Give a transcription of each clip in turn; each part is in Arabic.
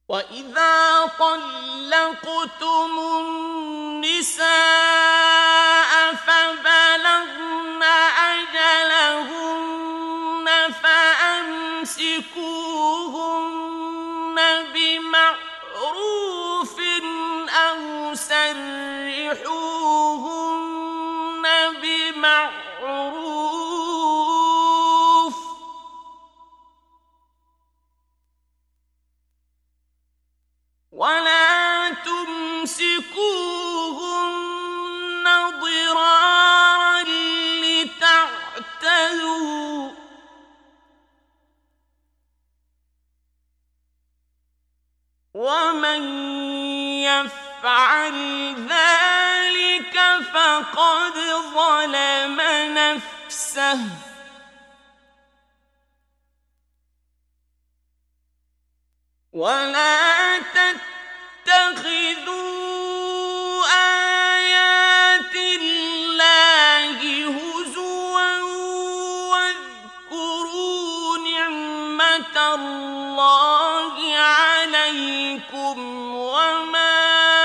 وَإِذَا طَلَّقْتُمُ النِّسَاءَ فَبَلَغْنَ أَجَلَهُنَّ فَأَمْسِكُوهُنَّ بِمَعْرُوفٍ أَوْ سَرِّحُوهُنَّ بِمَعْرُوفٍ ۚ وَلَا تُمْسِكُوهُنَّ ضِرَارًا لِّتَعْتَدُوا ۚ وَمَن يَفْعَلْ ذَلِكَ فَقَدْ ظَلَمَ نَفْسَهُ ۚ وَلَا تَتَّخِذُوا آيَاتِ اللَّهِ هُزُوًا وَاذْكُرُوا نِعْمَةَ اللَّهِ عَلَيْكُمْ وَمَا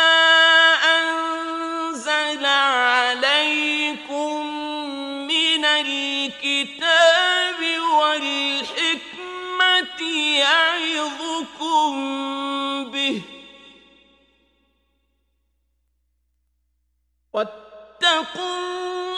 أَنزَلَ عَلَيْكُم مِّنَ الْكِتَابِ وَالْحِكْمَةِ يَعِظُكُم بِهِ ۚ وَاتَّقُوا